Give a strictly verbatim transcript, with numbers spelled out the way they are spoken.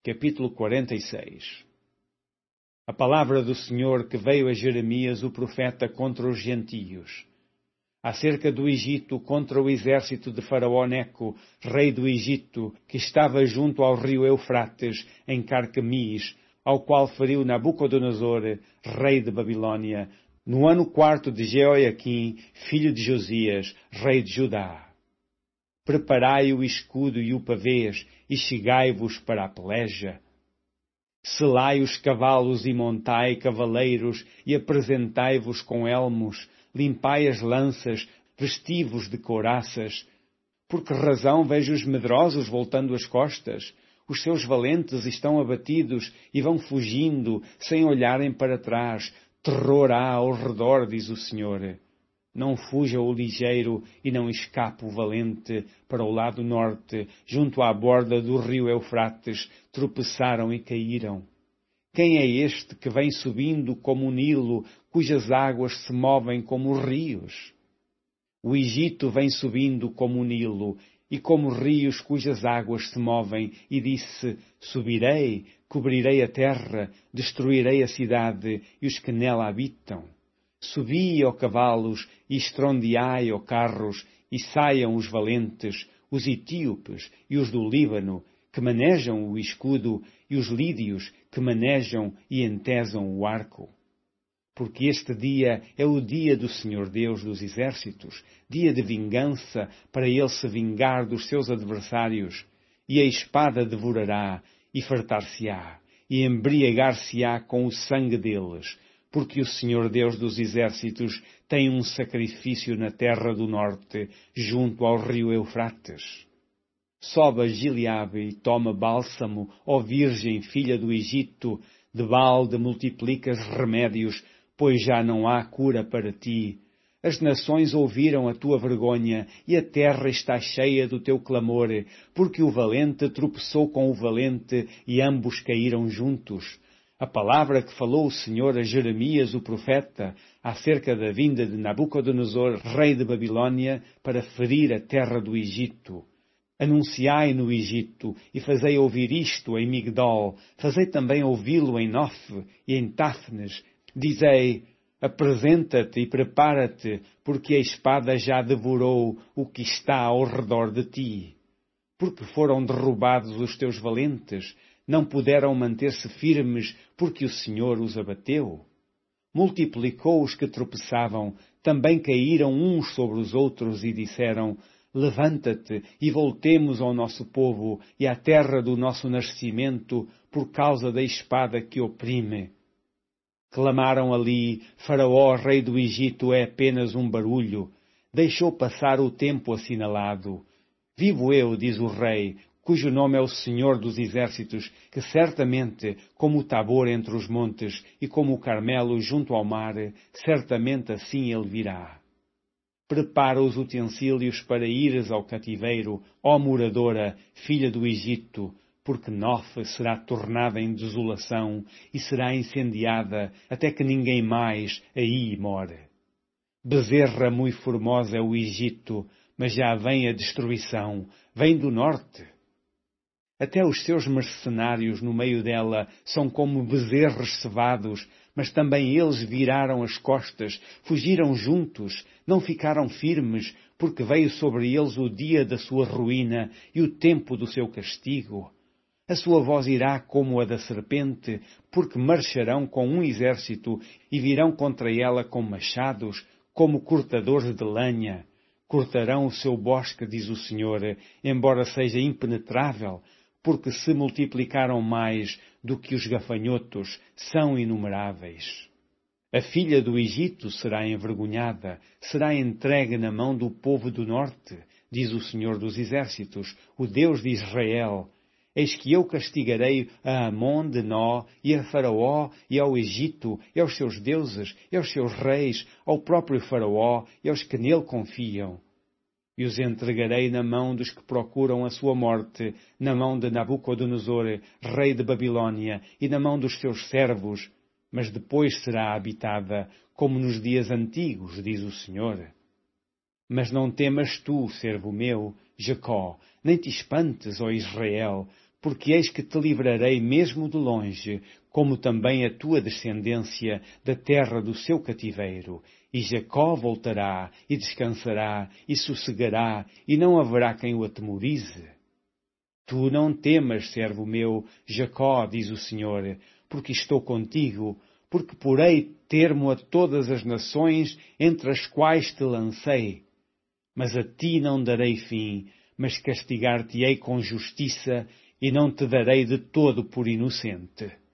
Capítulo quarenta e seis. A palavra do Senhor que veio a Jeremias, o profeta, contra os gentios. Acerca do Egito, contra o exército de Faraó Neco, rei do Egito, que estava junto ao rio Eufrates, em Carquemis, ao qual feriu Nabucodonosor, rei de Babilônia, no ano quarto de Jeoiaquim, filho de Josias, rei de Judá. Preparai o escudo e o pavês, e chegai-vos para a peleja. Selai os cavalos e montai cavaleiros, e apresentai-vos com elmos, limpai as lanças, vesti-vos de couraças. Por que razão vejo os medrosos voltando as costas? Os seus valentes estão abatidos e vão fugindo, sem olharem para trás. Terror há ao redor, diz o Senhor. Não fuja o ligeiro e não escape o valente. Para o lado norte, junto à borda do rio Eufrates, tropeçaram e caíram. Quem é este que vem subindo como o Nilo, cujas águas se movem como os rios? O Egito vem subindo como o Nilo, e como rios cujas águas se movem, e disse, subirei, cobrirei a terra, destruirei a cidade e os que nela habitam. Subi, ó cavalos, e estrondeai, ó carros, e saiam os valentes, os etíopes e os do Líbano, que manejam o escudo, e os lídios, que manejam e entesam o arco. Porque este dia é o dia do Senhor Deus dos exércitos, dia de vingança, para ele se vingar dos seus adversários, e a espada devorará, e fartar-se-á, e embriagar-se-á com o sangue deles, porque o Senhor Deus dos exércitos tem um sacrifício na terra do norte, junto ao rio Eufrates. Sobe a Gileade e toma bálsamo, ó Virgem, filha do Egito, de balde multiplicas remédios, pois já não há cura para ti. As nações ouviram a tua vergonha, e a terra está cheia do teu clamor, porque o valente tropeçou com o valente, e ambos caíram juntos. A palavra que falou o Senhor a Jeremias, o profeta, acerca da vinda de Nabucodonosor, rei de Babilônia, para ferir a terra do Egito. Anunciai no Egito, e fazei ouvir isto em Migdol, fazei também ouvi-lo em Nof e em Táfnes. Dizei, apresenta-te e prepara-te, porque a espada já devorou o que está ao redor de ti. Porque foram derrubados os teus valentes, não puderam manter-se firmes, porque o Senhor os abateu. Multiplicou os que tropeçavam, também caíram uns sobre os outros e disseram, levanta-te e voltemos ao nosso povo e à terra do nosso nascimento, por causa da espada que oprime. Clamaram ali, Faraó, rei do Egito, é apenas um barulho. Deixou passar o tempo assinalado. Vivo eu, diz o rei, cujo nome é o Senhor dos exércitos, que certamente, como o Tabor entre os montes e como o Carmelo junto ao mar, certamente assim ele virá. Prepara os utensílios para ires ao cativeiro, ó moradora, filha do Egito, porque Nof será tornada em desolação e será incendiada até que ninguém mais aí more. Bezerra muito formosa é o Egito, mas já vem a destruição, vem do norte. Até os seus mercenários no meio dela são como bezerros cevados, mas também eles viraram as costas, fugiram juntos, não ficaram firmes, porque veio sobre eles o dia da sua ruína e o tempo do seu castigo. A sua voz irá como a da serpente, porque marcharão com um exército e virão contra ela com machados, como cortadores de lenha. Cortarão o seu bosque, diz o Senhor, embora seja impenetrável, porque se multiplicaram mais do que os gafanhotos, são inumeráveis. A filha do Egito será envergonhada, será entregue na mão do povo do norte, diz o Senhor dos exércitos, o Deus de Israel. Eis que eu castigarei a Amon de Nó, e a Faraó, e ao Egito, e aos seus deuses, e aos seus reis, ao próprio Faraó, e aos que nele confiam. E os entregarei na mão dos que procuram a sua morte, na mão de Nabucodonosor, rei de Babilônia, e na mão dos seus servos, mas depois será habitada, como nos dias antigos, diz o Senhor. Mas não temas tu, servo meu, Jacó, nem te espantes, ó Israel, porque eis que te livrarei mesmo de longe, como também a tua descendência da terra do seu cativeiro. E Jacó voltará, e descansará, e sossegará, e não haverá quem o atemorize. Tu não temas, servo meu, Jacó, diz o Senhor, porque estou contigo, porque porei termo a todas as nações entre as quais te lancei. Mas a ti não darei fim, mas castigar-te-ei com justiça, e não te darei de todo por inocente.